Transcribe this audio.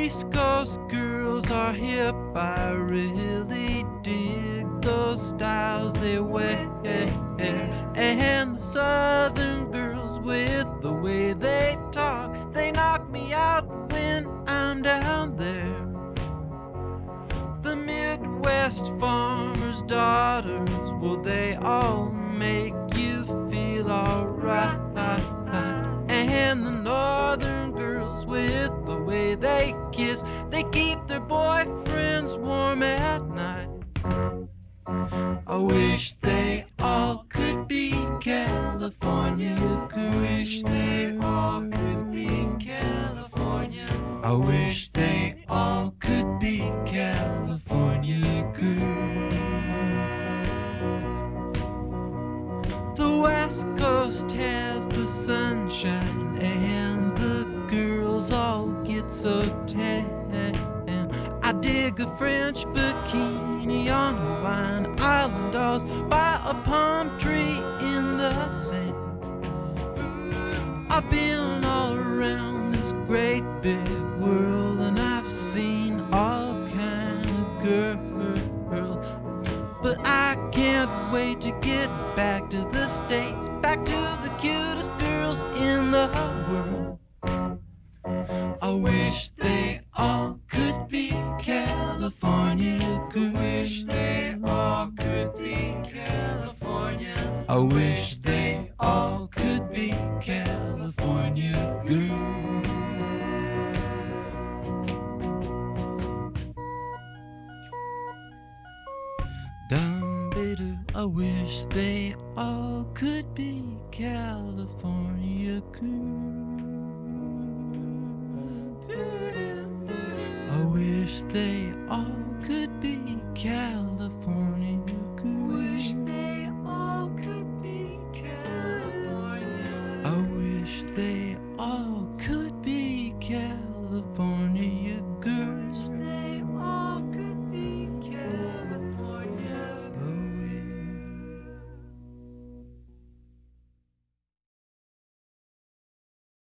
East Coast girls are hip, I really dig those styles they wear. And the Southern girls with the way they talk, they knock me out when I'm down there. The Midwest farmers' daughters, well, they all make you feel alright. And the Northern girls with the way they kiss, they keep their boyfriends warm at night. I wish they all could be California girls. Wish they all could be California. I wish they all could be California girls. The West Coast has the sunshine and the girls all get so tan. I dig a French bikini on Hawaiian Island dolls by a palm tree in the sand. I've been all around this great big world and I've seen all kind of girls, but I can't wait to get back to the States, back to the cutest girls in the world. I wish they all could be California girls. Wish they all could be California. I wish they all could be California girls. Dum-be-doo, I wish they all could be California girls. I wish they all could be California girls. Wish they all could be California. I wish they all could be California.